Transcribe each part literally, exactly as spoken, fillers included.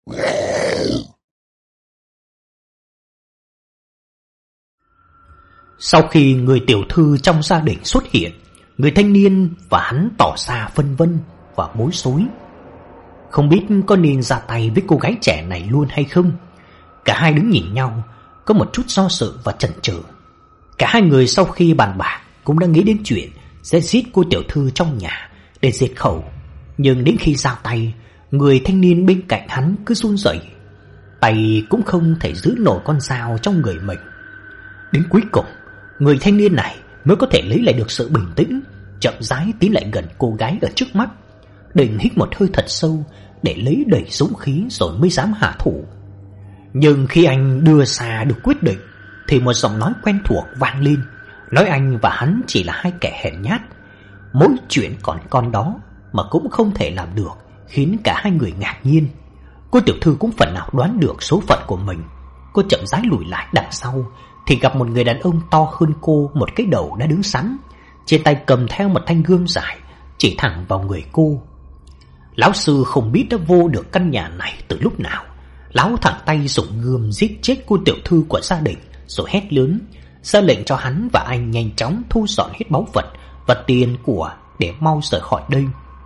Sau khi người tiểu thư trong gia đình xuất hiện, người thanh niên và hắn tỏ ra phân vân và bối rối, không biết có nên ra tay với cô gái trẻ này luôn hay không. Cả hai đứng nhìn nhau, có một chút do dự và chần chừ. Cả hai người sau khi bàn bạc cũng đã nghĩ đến chuyện sẽ giết cô tiểu thư trong nhà để diệt khẩu. Nhưng đến khi ra tay, người thanh niên bên cạnh hắn cứ run rẩy, tay cũng không thể giữ nổi con dao trong người mình. Đến cuối cùng, người thanh niên này mới có thể lấy lại được sự bình tĩnh, chậm rãi tiến lại gần cô gái ở trước mắt, định hít một hơi thật sâu để lấy đầy dũng khí rồi mới dám hạ thủ. Nhưng khi anh đưa ra được quyết định thì một giọng nói quen thuộc vang lên, nói anh và hắn chỉ là hai kẻ hèn nhát, mỗi chuyện còn con đó mà cũng không thể làm được, khiến cả hai người ngạc nhiên. Cô tiểu thư cũng phần nào đoán được số phận của mình. Cô chậm rãi lùi lại đằng sau thì gặp một người đàn ông to hơn cô một cái đầu đã đứng sẵn, trên tay cầm theo một thanh gươm dài chỉ thẳng vào người cô. Lão sư không biết đã vô được căn nhà này từ lúc nào. Lão thẳng tay dùng gươm giết chết cô tiểu thư của gia đình, rồi hét lớn, ra lệnh cho hắn và anh nhanh chóng thu dọn hết báu vật và tiền của để mau rời khỏi đây.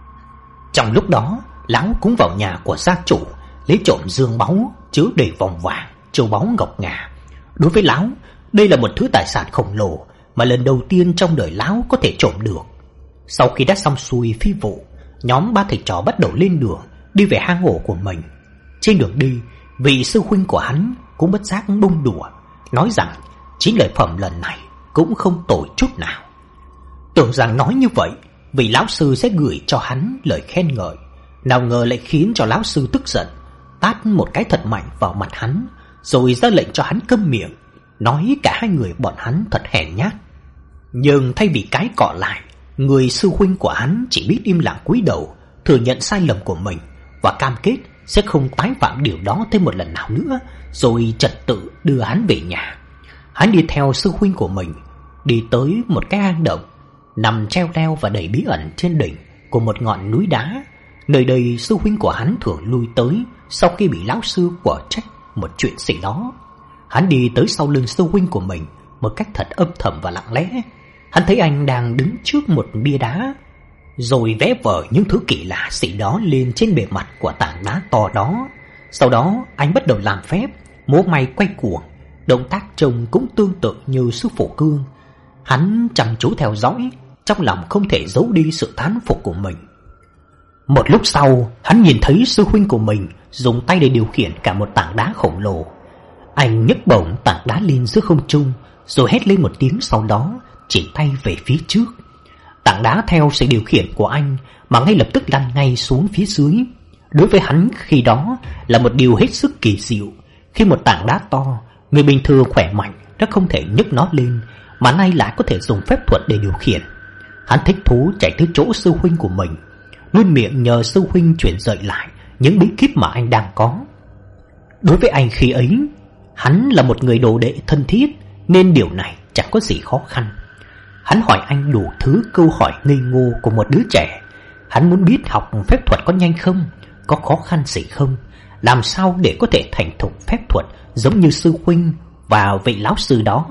Trong lúc đó, lão cũng vào nhà của gia chủ, lấy trộm dương báu chứa đầy vòng vàng, châu báu ngọc ngà. Đối với lão, đây là một thứ tài sản khổng lồ mà lần đầu tiên trong đời lão có thể trộm được. Sau khi đã xong xuôi phi vụ, nhóm ba thầy trò bắt đầu lên đường đi về hang ổ của mình. Trên đường đi, vị sư huynh của hắn cũng bất giác bông đùa, nói rằng chính lợi phẩm lần này cũng không tồi chút nào. Tưởng rằng nói như vậy vị lão sư sẽ gửi cho hắn lời khen ngợi, nào ngờ lại khiến cho lão sư tức giận, tát một cái thật mạnh vào mặt hắn, rồi ra lệnh cho hắn câm miệng, nói cả hai người bọn hắn thật hèn nhát. Nhưng thay vì cái cọ lại, người sư huynh của hắn chỉ biết im lặng cúi đầu, thừa nhận sai lầm của mình và cam kết sẽ không tái phạm điều đó thêm một lần nào nữa, rồi trật tự đưa hắn về nhà. Hắn đi theo sư huynh của mình, đi tới một cái hang động nằm treo leo và đầy bí ẩn trên đỉnh của một ngọn núi đá. Nơi đây sư huynh của hắn thường lui tới sau khi bị lão sư quở trách một chuyện gì đó. Hắn đi tới sau lưng sư huynh của mình một cách thật âm thầm và lặng lẽ. Hắn thấy anh đang đứng trước một bia đá, rồi vẽ vời những thứ kỳ lạ gì đó lên trên bề mặt của tảng đá to đó. Sau đó anh bắt đầu làm phép múa may quay cuồng, động tác trông cũng tương tự như sư phụ Cương. Hắn chăm chú theo dõi, trong lòng không thể giấu đi sự thán phục của mình. Một lúc sau, hắn nhìn thấy sư huynh của mình dùng tay để điều khiển cả một tảng đá khổng lồ. Anh nhấc bổng tảng đá lên giữa không trung, rồi hét lên một tiếng, sau đó chỉ tay về phía trước. Tảng đá theo sự điều khiển của anh mà ngay lập tức lăn ngay xuống phía dưới. Đối với hắn khi đó là một điều hết sức kỳ diệu. Khi một tảng đá to, người bình thường khỏe mạnh đã không thể nhấc nó lên, mà nay lại có thể dùng phép thuật để điều khiển. Hắn thích thú chạy tới chỗ sư huynh của mình, luôn miệng nhờ sư huynh truyền dạy lại những bí kíp mà anh đang có. Đối với anh khi ấy, hắn là một người đồ đệ thân thiết, nên điều này chẳng có gì khó khăn. Hắn hỏi anh đủ thứ câu hỏi ngây ngô của một đứa trẻ. Hắn muốn biết học phép thuật có nhanh không, có khó khăn gì không, làm sao để có thể thành thục phép thuật giống như sư huynh và vị lão sư đó.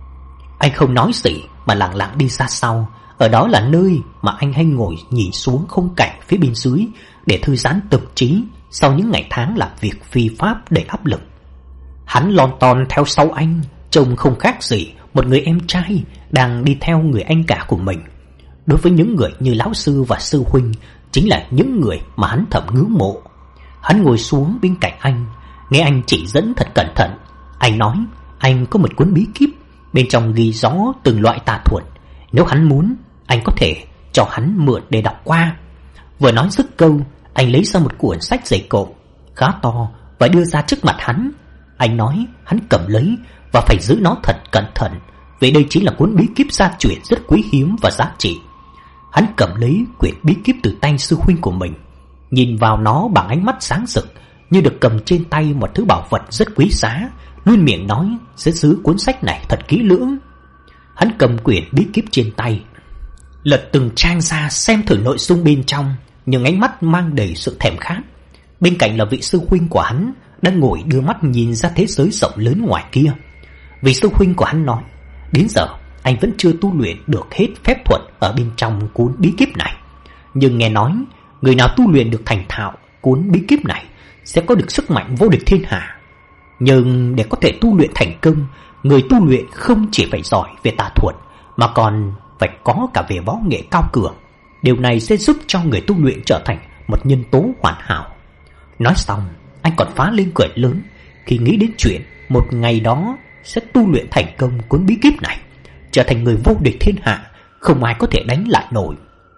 Anh không nói gì mà lặng lặng đi ra sau. Ở đó là nơi mà anh hay ngồi nhìn xuống khung cảnh phía bên dưới để thư giãn tâm trí sau những ngày tháng làm việc phi pháp đầy áp lực. Hắn lon ton theo sau anh, trông không khác gì một người em trai đang đi theo người anh cả của mình. Đối với những người như lão sư và sư huynh, chính là những người mà hắn thầm ngưỡng mộ. Hắn ngồi xuống bên cạnh anh, nghe anh chỉ dẫn thật cẩn thận. Anh nói anh có một cuốn bí kíp, bên trong ghi rõ từng loại tà thuật. Nếu hắn muốn, anh có thể cho hắn mượn để đọc qua. Vừa nói dứt câu, anh lấy ra một cuốn sách dày cộm khá to và đưa ra trước mặt hắn. Anh nói hắn cầm lấy và phải giữ nó thật cẩn thận, vì đây chính là cuốn bí kíp gia truyền rất quý hiếm và giá trị. Hắn cầm lấy quyển bí kíp từ tay sư huynh của mình, nhìn vào nó bằng ánh mắt sáng rực, như được cầm trên tay một thứ bảo vật rất quý giá, luôn miệng nói sẽ giữ cuốn sách này thật kỹ lưỡng. Hắn cầm quyển bí kíp trên tay, lật từng trang ra xem thử nội dung bên trong, nhưng ánh mắt mang đầy sự thèm khát. Bên cạnh là vị sư huynh của hắn đang ngồi đưa mắt nhìn ra thế giới rộng lớn ngoài kia. Vị sư huynh của hắn nói, đến giờ anh vẫn chưa tu luyện được hết phép thuật ở bên trong cuốn bí kíp này. Nhưng nghe nói, người nào tu luyện được thành thạo cuốn bí kíp này sẽ có được sức mạnh vô địch thiên hạ. Nhưng để có thể tu luyện thành công, người tu luyện không chỉ phải giỏi về tà thuật, mà còn phải có cả về võ nghệ cao cường. Điều này sẽ giúp cho người tu luyện trở thành một nhân tố hoàn hảo. Nói xong, anh còn phá lên cười lớn khi nghĩ đến chuyện một ngày đó sẽ tu luyện thành công cuốn bí kíp này, trở thành người vô địch thiên hạ, không ai có thể đánh lại nổi.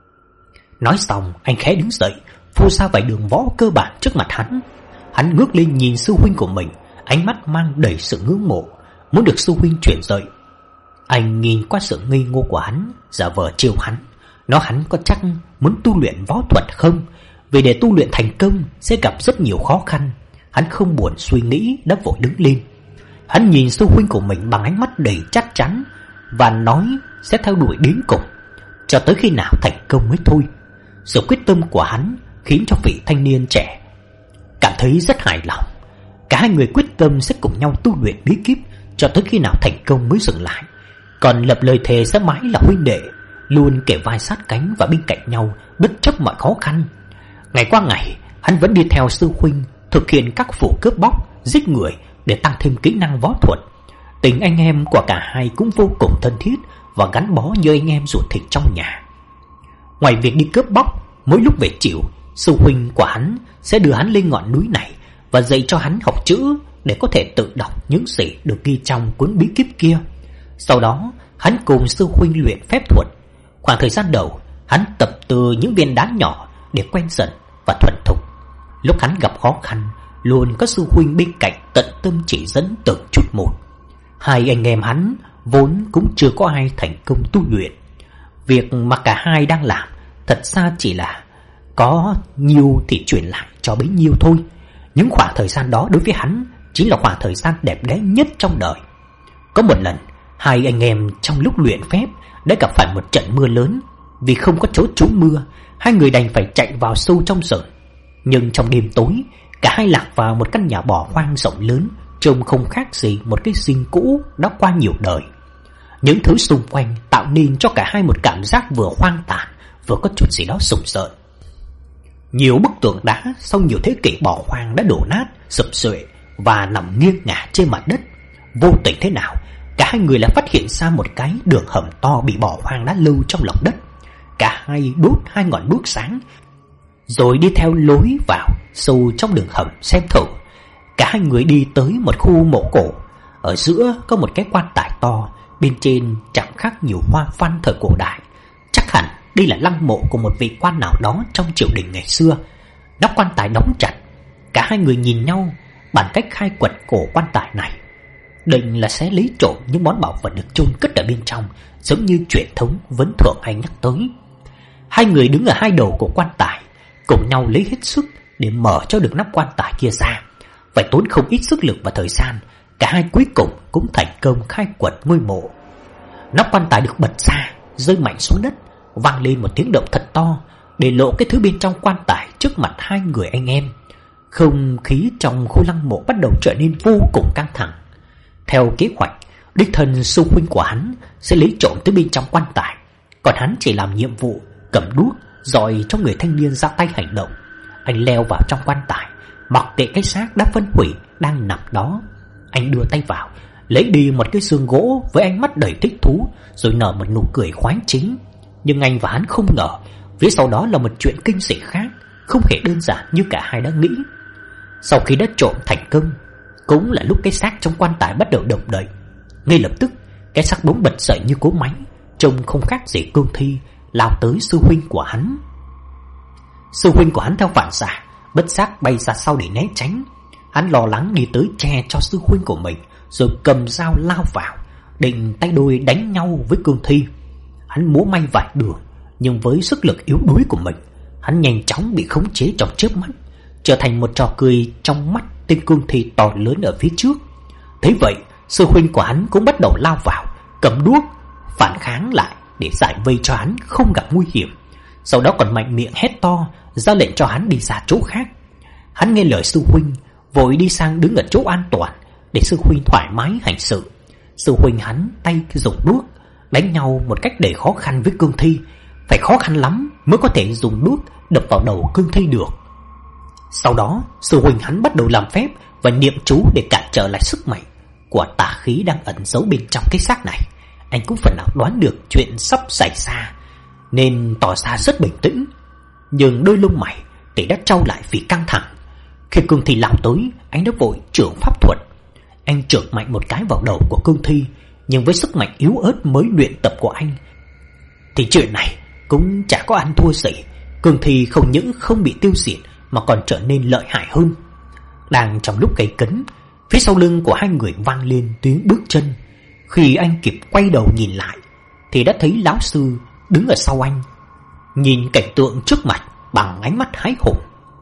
Nói xong, anh khẽ đứng dậy, phô ra vài đường võ cơ bản trước mặt hắn. Hắn ngước lên nhìn sư huynh của mình, ánh mắt mang đầy sự ngưỡng mộ, muốn được sư huynh chuyển dạy. Anh nhìn qua sự ngây ngô của hắn, giả vờ trêu hắn, nói hắn có chắc muốn tu luyện võ thuật không, vì để tu luyện thành công sẽ gặp rất nhiều khó khăn. Hắn không buồn suy nghĩ, đã vội đứng lên. Hắn nhìn sư huynh của mình bằng ánh mắt đầy chắc chắn và nói sẽ theo đuổi đến cùng, cho tới khi nào thành công mới thôi. Sự quyết tâm của hắn khiến cho vị thanh niên trẻ cảm thấy rất hài lòng. Cả hai người quyết tâm sẽ cùng nhau tu luyện bí kíp cho tới khi nào thành công mới dừng lại, còn lập lời thề sẽ mãi là huynh đệ, luôn kề vai sát cánh và bên cạnh nhau bất chấp mọi khó khăn. Ngày qua ngày, hắn vẫn đi theo sư huynh thực hiện các vụ cướp bóc, giết người để tăng thêm kỹ năng võ thuật. Tình anh em của cả hai cũng vô cùng thân thiết và gắn bó như anh em ruột thịt trong nhà. Ngoài việc đi cướp bóc, mỗi lúc về chiều, sư huynh của hắn sẽ đưa hắn lên ngọn núi này và dạy cho hắn học chữ để có thể tự đọc những gì được ghi trong cuốn bí kíp kia. Sau đó, hắn cùng sư huynh luyện phép thuật. Khoảng thời gian đầu, hắn tập từ những viên đá nhỏ để quen dần và thuần thục. Lúc hắn gặp khó khăn, luôn có sư huynh bên cạnh tận tâm chỉ dẫn từng chút một. Hai anh em hắn vốn cũng chưa có ai thành công tu luyện. Việc mà cả hai đang làm thật ra chỉ là có nhiêu thì truyền lại cho bấy nhiêu thôi. Những khoảng thời gian đó đối với hắn chính là khoảng thời gian đẹp đẽ nhất trong đời. Có một lần, hai anh em trong lúc luyện phép đã gặp phải một trận mưa lớn. Vì không có chỗ trú mưa, hai người đành phải chạy vào sâu trong rừng. Nhưng trong đêm tối, cả hai lạc vào một căn nhà bỏ hoang rộng lớn, trông không khác gì một cái dinh cũ đã qua nhiều đời. Những thứ xung quanh tạo nên cho cả hai một cảm giác vừa hoang tàn, vừa có chút gì đó sùng sợn. Nhiều bức tường đá sau nhiều thế kỷ bỏ hoang đã đổ nát, sụp xuệ và nằm nghiêng ngả trên mặt đất. Vô tình thế nào, cả hai người lại phát hiện ra một cái đường hầm to bị bỏ hoang đã lâu trong lòng đất. Cả hai đốt hai ngọn đuốc sáng, rồi đi theo lối vào sâu trong đường hầm xem thử. Cả hai người đi tới một khu mộ cổ. Ở giữa có một cái quan tài to, bên trên chẳng khác nhiều hoa văn thời cổ đại. Chắc hẳn đây là lăng mộ của một vị quan nào đó trong triều đình ngày xưa. Nắp quan tài đóng chặt. Cả hai người nhìn nhau bàn cách khai quật cổ quan tài này, định là sẽ lấy trộm những món bảo vật được chôn cất ở bên trong, giống như truyền thống vẫn thường hay nhắc tới. Hai người đứng ở hai đầu của quan tài, cùng nhau lấy hết sức để mở cho được nắp quan tài kia ra. Phải tốn không ít sức lực và thời gian, cả hai cuối cùng cũng thành công khai quật ngôi mộ. Nắp quan tài được bật ra, rơi mạnh xuống đất, vang lên một tiếng động thật to, để lộ cái thứ bên trong quan tài trước mặt hai người anh em. Không khí trong khu lăng mộ bắt đầu trở nên vô cùng căng thẳng. Theo kế hoạch, đích thân sư huynh của hắn sẽ lấy trộm tới bên trong quan tài, còn hắn chỉ làm nhiệm vụ cầm đuốc dọi cho người thanh niên ra tay hành động. Anh leo vào trong quan tài, mặc kệ cái xác đã phân hủy đang nằm đó. Anh đưa tay vào, lấy đi một cái xương gỗ với ánh mắt đầy thích thú, rồi nở một nụ cười khoái chí. Nhưng anh và hắn không ngờ, phía sau đó là một chuyện kinh dị khác, không hề đơn giản như cả hai đã nghĩ. Sau khi đã trộm thành công, cũng là lúc cái xác trong quan tài bắt đầu động đậy. Ngay lập tức, cái xác bỗng bật dậy như cỗ máy, trông không khác gì cương thi, lao tới sư huynh của hắn. Sư huynh của hắn theo phản xạ, bất giác bay ra sau để né tránh. Hắn lo lắng đi tới che cho sư huynh của mình, rồi cầm dao lao vào, định tay đôi đánh nhau với cương thi. Hắn múa may vài đường, nhưng với sức lực yếu đuối của mình, hắn nhanh chóng bị khống chế trong chớp mắt, trở thành một trò cười trong mắt tên cương thi to lớn ở phía trước. Thế vậy, sư huynh của hắn cũng bắt đầu lao vào, cầm đuốc phản kháng lại để giải vây cho hắn không gặp nguy hiểm. Sau đó còn mạnh miệng hét to, ra lệnh cho hắn đi ra chỗ khác. Hắn nghe lời sư huynh, vội đi sang đứng ở chỗ an toàn để sư huynh thoải mái hành sự. Sư huynh hắn tay dùng đuốc đánh nhau một cách đầy khó khăn với cương thi, phải khó khăn lắm mới có thể dùng đuốc đập vào đầu cương thi được. Sau đó, sư huynh hắn bắt đầu làm phép và niệm chú để cản trở lại sức mạnh của tà khí đang ẩn giấu bên trong cái xác này. Anh cũng phần nào đoán được chuyện sắp xảy ra, nên tỏ ra rất bình tĩnh, nhưng đôi lông mày thì đã trao lại vì căng thẳng. Khi cương thi lao tới, anh đã vội trưởng pháp thuật. Anh chưởng mạnh một cái vào đầu của cương thi, nhưng với sức mạnh yếu ớt mới luyện tập của anh thì chuyện này cũng chả có ăn thua gì. Cương thi không những không bị tiêu diệt mà còn trở nên lợi hại hơn. Đang trong lúc gay cấn, phía sau lưng của hai người vang lên tiếng bước chân. Khi anh kịp quay đầu nhìn lại thì đã thấy lão sư đứng ở sau anh, nhìn cảnh tượng trước mặt bằng ánh mắt hái hùng.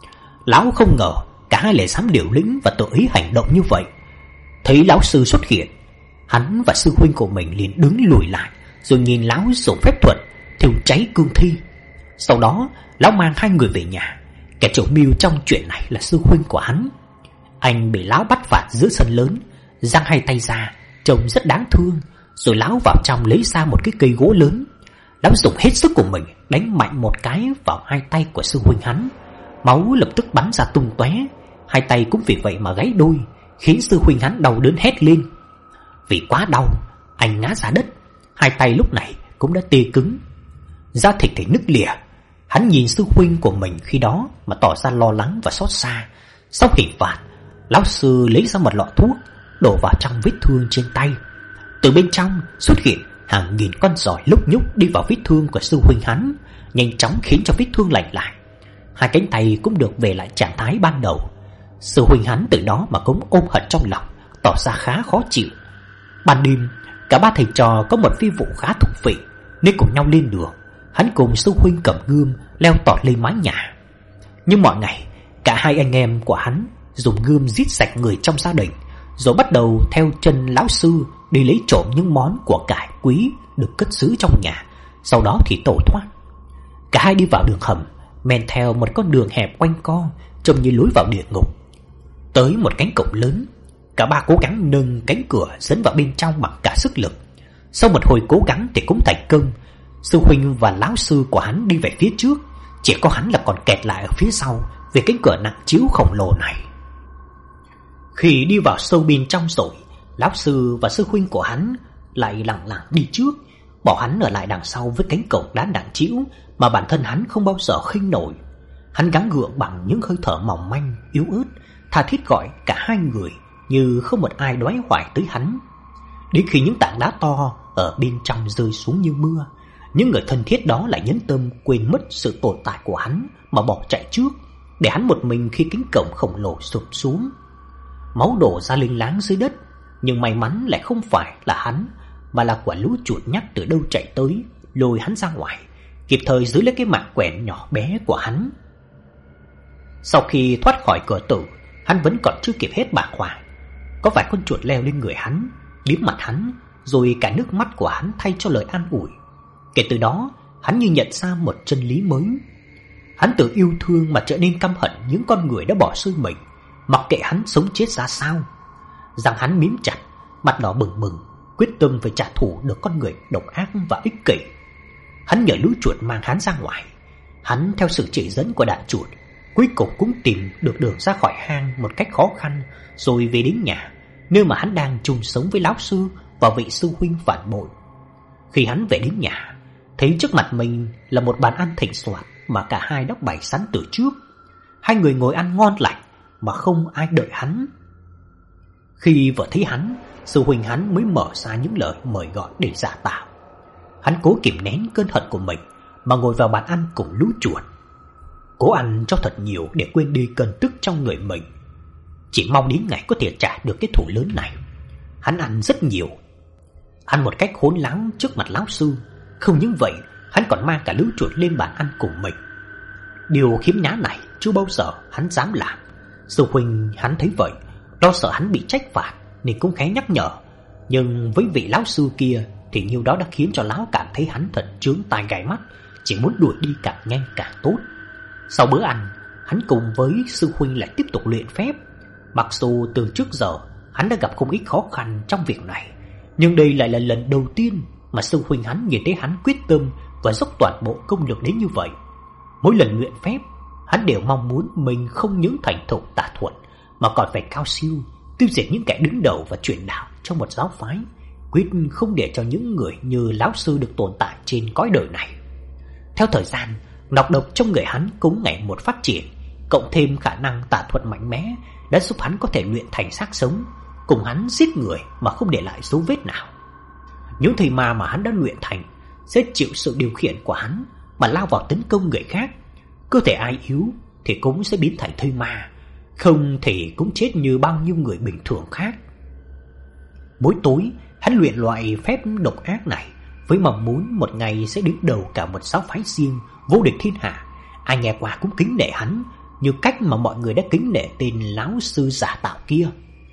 Lão không ngờ cả hai lại dám liều lĩnh và tự ý hành động như vậy. Thấy lão sư xuất hiện, hắn và sư huynh của mình liền đứng lùi lại, rồi nhìn lão dùng phép thuật thiêu cháy cương thi. Sau đó lão mang hai người về nhà. Kẻ chủ mưu trong chuyện này là sư huynh của hắn. Anh bị lão bắt phạt giữa sân lớn, giang hai tay ra trông rất đáng thương. Rồi lão vào trong lấy ra một cái cây gỗ lớn. Lão dùng hết sức của mình đánh mạnh một cái vào hai tay của sư huynh hắn. Máu lập tức bắn ra tung tóe. Hai tay cũng vì vậy mà gãy đôi, khiến sư huynh hắn đau đớn hét lên. Vì quá đau, anh ngã ra đất. Hai tay lúc này cũng đã tê cứng, da thịt thì nứt lìa. Hắn nhìn sư huynh của mình khi đó mà tỏ ra lo lắng và xót xa. Sau hình phạt, lão sư lấy ra một lọ thuốc đổ vào trong vết thương trên tay. Từ bên trong xuất hiện hàng nghìn con giỏi lúc nhúc đi vào vết thương của sư huynh hắn, nhanh chóng khiến cho vết thương lành lại. Hai cánh tay cũng được về lại trạng thái ban đầu. Sư huynh hắn từ đó mà cũng ôm hận trong lòng, tỏ ra khá khó chịu. Ban đêm, cả ba thầy trò có một phi vụ khá thú vị nên cùng nhau lên đường. Hắn cùng sư huynh cầm gươm leo tọt lên mái nhà. Nhưng mọi ngày, cả hai anh em của hắn dùng gươm giết sạch người trong gia đình, rồi bắt đầu theo chân lão sư đi lấy trộm những món của cải quý được cất giữ trong nhà, sau đó thì tẩu thoát. Cả hai đi vào đường hầm, men theo một con đường hẹp quanh co trông như lối vào địa ngục. Tới một cánh cổng lớn, cả ba cố gắng nâng cánh cửa dẫn vào bên trong bằng cả sức lực. Sau một hồi cố gắng thì cũng thành công. Sư huynh và lão sư của hắn đi về phía trước, chỉ có hắn là còn kẹt lại ở phía sau vì cánh cửa nặng trĩu khổng lồ này. Khi đi vào sâu bên trong rồi, lão sư và sư huynh của hắn lại lặng lặng đi trước, bỏ hắn ở lại đằng sau với cánh cổng đá nặng trĩu mà bản thân hắn không bao giờ khinh nổi. Hắn gắng gượng bằng những hơi thở mỏng manh, yếu ớt, tha thiết gọi cả hai người như không một ai đoái hoài tới hắn. Đến khi những tảng đá to ở bên trong rơi xuống như mưa, những người thân thiết đó lại nhẫn tâm quên mất sự tồn tại của hắn mà bỏ chạy trước, để hắn một mình khi cánh cổng khổng lồ sụp xuống. Máu đổ ra linh láng dưới đất, nhưng may mắn lại không phải là hắn, mà là quả lũ chuột nhắt từ đâu chạy tới, lôi hắn ra ngoài, kịp thời giữ lấy cái mạng quẹn nhỏ bé của hắn. Sau khi thoát khỏi cửa tử, hắn vẫn còn chưa kịp hết bàng hoàng. Có vài con chuột leo lên người hắn, liếm mặt hắn, rồi cả nước mắt của hắn thay cho lời an ủi. Kể từ đó, hắn như nhận ra một chân lý mới. Hắn từ yêu thương mà trở nên căm hận những con người đã bỏ rơi mình, mặc kệ hắn sống chết ra sao. Răng hắn mím chặt, mặt đỏ bừng bừng, quyết tâm phải trả thù được con người độc ác và ích kỷ. Hắn nhờ lũ chuột mang hắn ra ngoài. Hắn theo sự chỉ dẫn của đàn chuột, cuối cùng cũng tìm được đường ra khỏi hang một cách khó khăn, rồi về đến nhà, nơi mà hắn đang chung sống với lão sư và vị sư huynh phản bội. Khi hắn về đến nhà, thấy trước mặt mình là một bàn ăn thịnh soạn mà cả hai đã bày sẵn từ trước. Hai người ngồi ăn ngon lành mà không ai đợi hắn. Khi vừa thấy hắn, sư huynh hắn mới mở ra những lời mời gọi để giả tạo. Hắn cố kìm nén cơn hận của mình mà ngồi vào bàn ăn cùng lũ chuột, cố ăn cho thật nhiều để quên đi cơn tức trong người mình, chỉ mong đến ngày có thể trả được cái thù lớn này. Hắn ăn rất nhiều, ăn một cách khốn láo trước mặt lão sư. Không những vậy, hắn còn mang cả lũ chuột lên bàn ăn cùng mình. Điều khiếm nhã này chưa bao giờ hắn dám làm. Sư huynh hắn thấy vậy, lo sợ hắn bị trách phạt nên cũng khẽ nhắc nhở. Nhưng với vị lão sư kia thì nhiêu đó đã khiến cho lão cảm thấy hắn thật chướng tai gai mắt, chỉ muốn đuổi đi càng nhanh càng tốt. Sau bữa ăn, hắn cùng với sư huynh lại tiếp tục luyện phép. Mặc dù từ trước giờ hắn đã gặp không ít khó khăn trong việc này, nhưng đây lại là lần đầu tiên mà sư huynh hắn nhìn thấy hắn quyết tâm và dốc toàn bộ công lực đến như vậy. Mỗi lần luyện phép, hắn đều mong muốn mình không những thành thục tà thuật mà còn phải cao siêu, tiêu diệt những kẻ đứng đầu và truyền đạo trong một giáo phái, quyết không để cho những người như lão sư được tồn tại trên cõi đời này. Theo thời gian, nọc độc trong người hắn cũng ngày một phát triển, cộng thêm khả năng tà thuật mạnh mẽ đã giúp hắn có thể luyện thành xác sống, cùng hắn giết người mà không để lại dấu vết nào. Những thầy ma mà hắn đã luyện thành sẽ chịu sự điều khiển của hắn mà lao vào tấn công người khác. Cơ thể ai yếu thì cũng sẽ biến thành thây ma, không thì cũng chết như bao nhiêu người bình thường khác. Mỗi tối hắn luyện loại phép độc ác này với mong muốn một ngày sẽ đứng đầu cả một giáo phái riêng, vô địch thiên hạ. Ai nghe qua cũng kính nể hắn như cách mà mọi người đã kính nể tên lão sư giả tạo kia.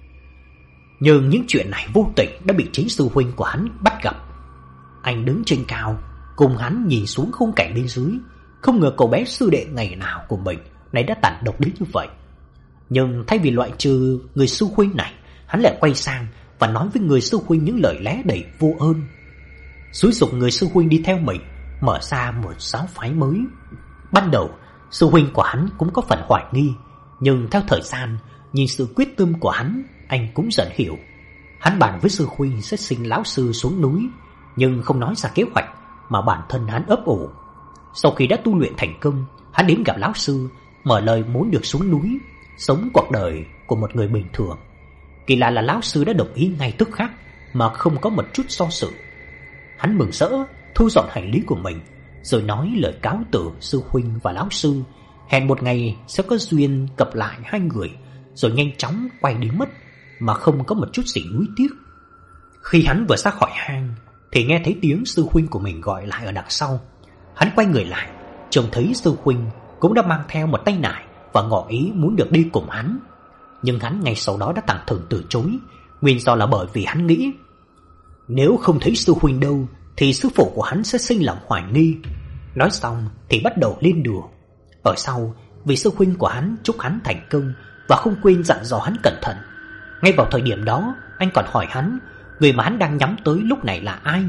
Nhưng những chuyện này vô tình đã bị chính sư huynh của hắn bắt gặp. Anh đứng trên cao cùng hắn nhìn xuống khung cảnh bên dưới, không ngờ cậu bé sư đệ ngày nào của mình này đã tàn độc đến như vậy. Nhưng thay vì loại trừ người sư huynh này, hắn lại quay sang và nói với người sư huynh những lời lẽ đầy vô ơn, xúi giục người sư huynh đi theo mình mở ra một giáo phái mới. Ban đầu sư huynh của hắn cũng có phần hoài nghi, nhưng theo thời gian, nhìn sự quyết tâm của hắn, anh cũng dần hiểu. Hắn bàn với sư huynh sẽ xin lão sư xuống núi, nhưng không nói ra kế hoạch mà bản thân hắn ấp ủ. Sau khi đã tu luyện thành công, hắn đến gặp lão sư, mở lời muốn được xuống núi, sống cuộc đời của một người bình thường. Kỳ lạ là lão sư đã đồng ý ngay tức khắc mà không có một chút do dự. Hắn mừng rỡ thu dọn hành lý của mình, rồi nói lời cáo từ sư huynh và lão sư, hẹn một ngày sẽ có duyên gặp lại hai người, rồi nhanh chóng quay đi mất mà không có một chút gì nuối tiếc. Khi hắn vừa ra khỏi hang thì nghe thấy tiếng sư huynh của mình gọi lại ở đằng sau. Hắn quay người lại, trông thấy sư huynh cũng đã mang theo một tay nải và ngỏ ý muốn được đi cùng hắn. Nhưng hắn ngay sau đó đã thẳng thừng từ chối, nguyên do là bởi vì hắn nghĩ nếu không thấy sư huynh đâu thì sư phụ của hắn sẽ sinh lòng hoài nghi. Nói xong thì bắt đầu lên đường. Ở sau, vì sư huynh của hắn chúc hắn thành công và không quên dặn dò hắn cẩn thận. Ngay vào thời điểm đó, anh còn hỏi hắn người mà hắn đang nhắm tới lúc này là ai.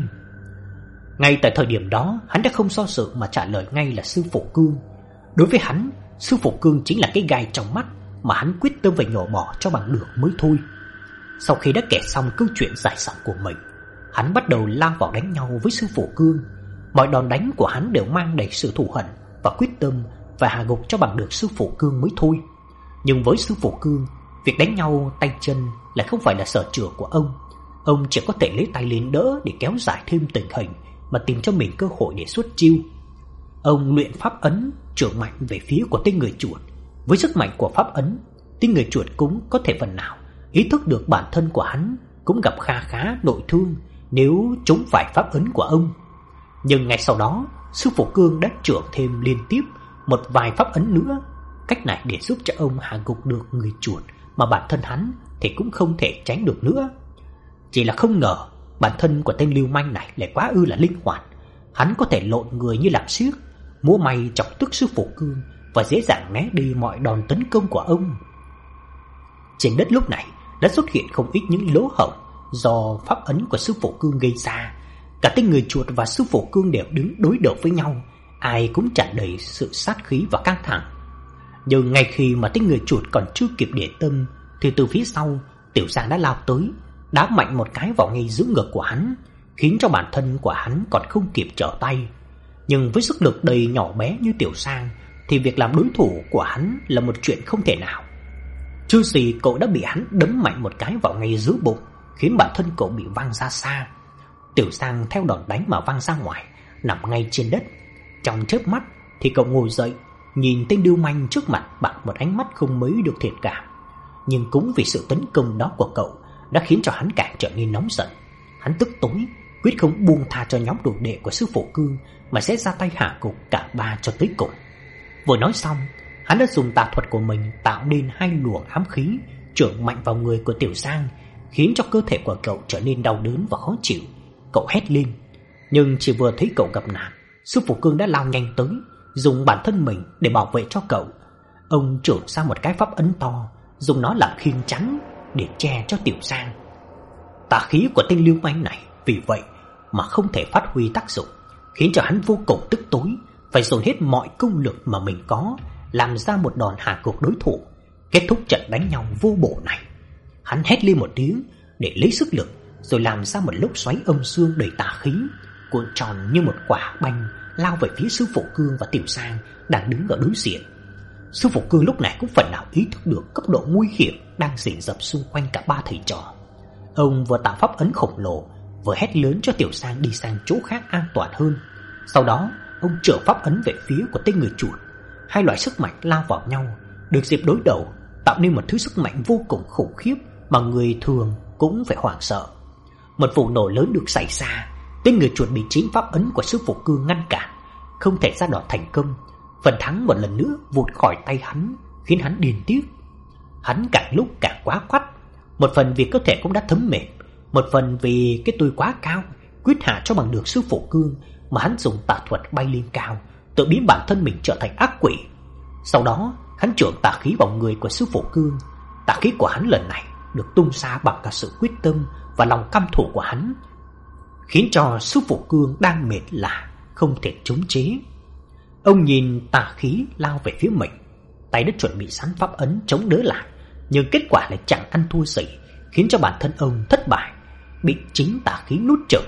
Ngay tại thời điểm đó, hắn đã không do dự mà trả lời ngay là sư phụ Cương. Đối với hắn, sư phụ Cương chính là cái gai trong mắt mà hắn quyết tâm phải nhổ bỏ cho bằng được mới thôi. Sau khi đã kể xong câu chuyện dài dòng của mình, hắn bắt đầu lao vào đánh nhau với sư phụ Cương. Mọi đòn đánh của hắn đều mang đầy sự thù hận và quyết tâm và hạ gục cho bằng được sư phụ Cương mới thôi. Nhưng với sư phụ Cương, việc đánh nhau tay chân lại không phải là sở trường của ông. Ông chỉ có thể lấy tay lên đỡ để kéo dài thêm tình hình mà tìm cho mình cơ hội để xuất chiêu. Ông luyện pháp ấn trưởng mạnh về phía của tên người chuột. Với sức mạnh của pháp ấn, tên người chuột cũng có thể phần nào ý thức được bản thân của hắn cũng gặp kha khá nội thương nếu trúng phải pháp ấn của ông. Nhưng ngay sau đó, sư phụ Cương đã trưởng thêm liên tiếp một vài pháp ấn nữa. Cách này để giúp cho ông hạ gục được người chuột mà bản thân hắn thì cũng không thể tránh được nữa. Chỉ là không ngờ bản thân của tên lưu manh này lại quá ư là linh hoạt. Hắn có thể lộn người như làm xiếc, múa may chọc tức sư phụ Cương và dễ dàng né đi mọi đòn tấn công của ông. Trên đất lúc này đã xuất hiện không ít những lỗ hổng do pháp ấn của sư phụ Cương gây ra. Cả tên người chuột và sư phụ Cương đều đứng đối đầu với nhau, ai cũng tràn đầy sự sát khí và căng thẳng. Nhưng ngay khi mà tên người chuột còn chưa kịp để tâm thì từ phía sau Tiểu Giang đã lao tới, đá mạnh một cái vào ngay giữa ngực của hắn, khiến cho bản thân của hắn còn không kịp trở tay. Nhưng với sức lực đầy nhỏ bé như Tiểu Giang thì việc làm đối thủ của hắn là một chuyện không thể nào. Chưa gì cậu đã bị hắn đấm mạnh một cái vào ngay giữa bụng, khiến bản thân cậu bị văng ra xa. Tiểu Giang theo đòn đánh mà văng ra ngoài, nằm ngay trên đất. Trong chớp mắt thì cậu ngồi dậy, nhìn tên lưu manh trước mặt bằng một ánh mắt không mấy được thiện cảm. Nhưng cũng vì sự tấn công đó của cậu đã khiến cho hắn càng trở nên nóng giận. Hắn tức tối, quyết không buông tha cho nhóm đồ đệ của sư phụ Cương mà sẽ ra tay hạ gục cả ba cho tới cùng. Vừa nói xong, hắn đã dùng tà thuật của mình tạo nên hai luồng ám khí trưởng mạnh vào người của Tiểu Giang, khiến cho cơ thể của cậu trở nên đau đớn và khó chịu. Cậu hét lên, nhưng chỉ vừa thấy cậu gặp nạn, sư phụ Cương đã lao nhanh tới, dùng bản thân mình để bảo vệ cho cậu. Ông trộn ra một cái pháp ấn to, dùng nó làm khiên chắn để che cho Tiểu Sang. Tà khí của tên lưu manh này vì vậy mà không thể phát huy tác dụng, khiến cho hắn vô cùng tức tối, phải dồn hết mọi công lực mà mình có làm ra một đòn hạ gục đối thủ, kết thúc trận đánh nhau vô bổ này. Hắn hét lên một tiếng để lấy sức lực, rồi làm ra một lốc xoáy âm dương đầy tà khí, cuộn tròn như một quả banh lao về phía Sư Phụ Cương và Tiểu Sang đang đứng ở đối diện. Sư Phụ Cương lúc này cũng phần nào ý thức được cấp độ nguy hiểm đang rình rập xung quanh cả ba thầy trò. Ông vừa tạo pháp ấn khổng lồ, vừa hét lớn cho Tiểu Sang đi sang chỗ khác an toàn hơn. Sau đó ông trở pháp ấn về phía của tên người chuột. Hai loại sức mạnh lao vào nhau, được dịp đối đầu, tạo nên một thứ sức mạnh vô cùng khủng khiếp mà người thường cũng phải hoảng sợ. Một vụ nổ lớn được xảy ra, tên người chuột bị chính pháp ấn của Sư Phụ Cương ngăn cản, không thể ra đòn thành công. Phần thắng một lần nữa vụt khỏi tay hắn, khiến hắn điên tiếc. Hắn càng lúc càng quá quắt, một phần vì cơ thể cũng đã thấm mệt, một phần vì cái tôi quá cao, quyết hạ cho bằng được Sư Phụ Cương, mà hắn dùng tà thuật bay lên cao, tự biến bản thân mình trở thành ác quỷ. Sau đó hắn trộn tà khí vào người của Sư Phụ Cương. Tà khí của hắn lần này được tung ra bằng cả sự quyết tâm và lòng căm thù của hắn, khiến cho Sư Phụ Cương đang mệt lả, không thể chống chế. Ông nhìn tà khí lao về phía mình, tay đã chuẩn bị sẵn pháp ấn chống đỡ lại, nhưng kết quả lại chẳng ăn thua gì, khiến cho bản thân ông thất bại, bị chính tà khí nuốt chửng.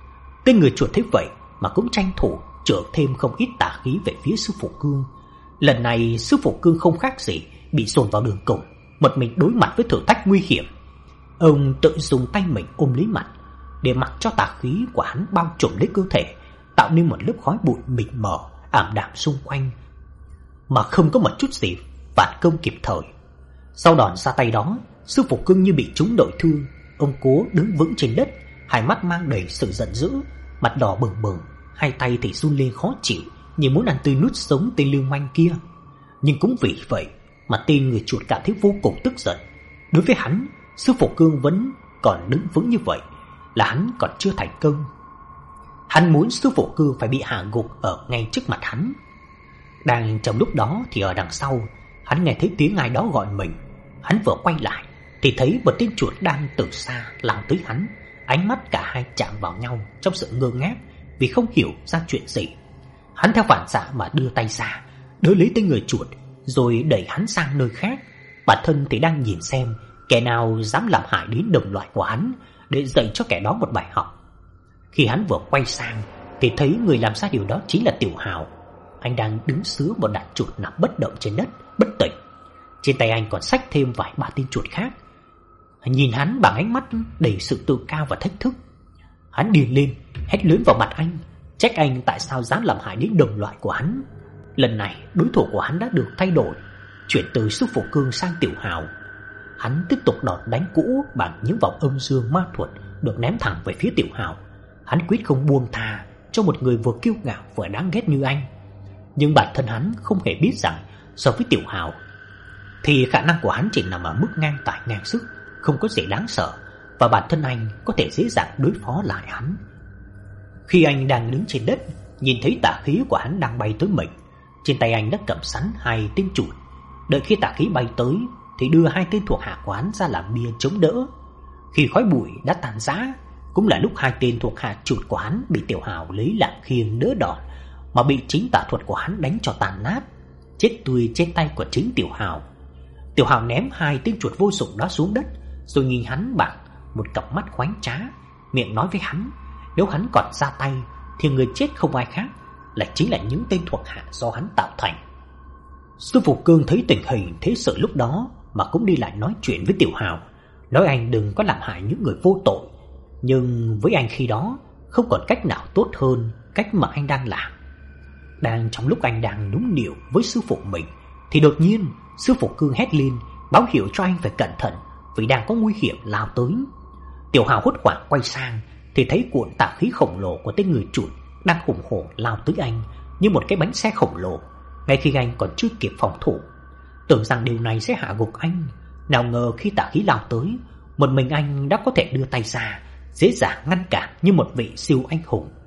Tên người chuột thấy vậy mà cũng tranh thủ chở thêm không ít tà khí về phía Sư Phụ Cương. Lần này Sư Phụ Cương không khác gì bị dồn vào đường cùng, một mình đối mặt với thử thách nguy hiểm. Ông tự dùng tay mình ôm lấy mặt để mặc cho tà khí của hắn bao trùm lấy cơ thể, tạo nên một lớp khói bụi mịt mờ ảm đạm xung quanh, mà không có một chút gì phản công kịp thời. Sau đòn ra tay đó, Sư Phụ Cương như bị trúng nội thương. Ông cố đứng vững trên đất, hai mắt mang đầy sự giận dữ, mặt đỏ bừng bừng, hai tay thì run lên khó chịu, như muốn ăn tươi nuốt sống tên lưu manh kia. Nhưng cũng vì vậy mà tên người chuột cảm thấy vô cùng tức giận. Đối với hắn, Sư Phụ Cương vẫn còn đứng vững như vậy là hắn còn chưa thành công. Hắn muốn Sư Phụ Cương phải bị hạ gục ở ngay trước mặt hắn. Đang trong lúc đó thì ở đằng sau, hắn nghe thấy tiếng ai đó gọi mình. Hắn vừa quay lại thì thấy một tên chuột đang từ xa lao tới hắn. Ánh mắt cả hai chạm vào nhau trong sự ngơ ngác vì không hiểu ra chuyện gì. Hắn theo phản xạ mà đưa tay ra đỡ lấy tên người chuột, rồi đẩy hắn sang nơi khác. Bản thân thì đang nhìn xem kẻ nào dám làm hại đến đồng loại của hắn, để dạy cho kẻ đó một bài học. Khi hắn vừa quay sang thì thấy người làm ra điều đó chính là Tiểu Hào. Anh đang đứng sứa một đàn chuột nằm bất động trên đất, bất tỉnh. Trên tay anh còn xách thêm vài ba tên chuột khác. Nhìn hắn bằng ánh mắt đầy sự tự cao và thách thức. Hắn điên lên, hét lớn vào mặt anh, trách anh tại sao dám làm hại đến đồng loại của hắn. Lần này đối thủ của hắn đã được thay đổi, chuyển từ Sư Phụ Cương sang Tiểu Hào. Hắn tiếp tục đòn đánh cũ bằng những vòng âm dương ma thuật được ném thẳng về phía Tiểu Hào. Hắn quyết không buông tha cho một người vừa kiêu ngạo vừa đáng ghét như anh. Nhưng bản thân hắn không hề biết rằng so với Tiểu Hào thì khả năng của hắn chỉ nằm ở mức ngang tài ngang sức, không có gì đáng sợ, và bản thân anh có thể dễ dàng đối phó lại hắn. Khi anh đang đứng trên đất, nhìn thấy tà khí của hắn đang bay tới mình, trên tay anh đã cầm sẵn hai tên chuột. Đợi khi tà khí bay tới thì đưa hai tên thuộc hạ của hắn ra làm bia chống đỡ. Khi khói bụi đã tàn rã, cũng là lúc hai tên thuộc hạ chuột của hắn bị Tiểu Hào lấy làm khiêng đỡ đòn, mà bị chính tà thuật của hắn đánh cho tàn nát, chết tươi trên tay của chính Tiểu Hào. Tiểu Hào ném hai tên chuột vô dụng đó xuống đất, rồi nhìn hắn bằng một cặp mắt khoáng trá, miệng nói với hắn nếu hắn còn ra tay thì người chết không ai khác là chính là những tên thuộc hạ do hắn tạo thành. Sư Phụ Cương thấy tình hình thế sự lúc đó mà cũng đi lại nói chuyện với Tiểu Hào, nói anh đừng có làm hại những người vô tội. Nhưng với anh khi đó không còn cách nào tốt hơn cách mà anh đang làm. Đang trong lúc anh đang nũng nịu với sư phụ mình thì đột nhiên Sư Phụ Cương hét lên báo hiệu cho anh phải cẩn thận, vì đang có nguy hiểm lao tới. Tiểu Hào hốt hoảng quay sang thì thấy cuộn tà khí khổng lồ của tên người chuột đang hùng hổ lao tới anh như một cái bánh xe khổng lồ, ngay khi anh còn chưa kịp phòng thủ. Tưởng rằng điều này sẽ hạ gục anh, nào ngờ khi tà khí lao tới, một mình anh đã có thể đưa tay ra dễ dàng ngăn cản như một vị siêu anh hùng.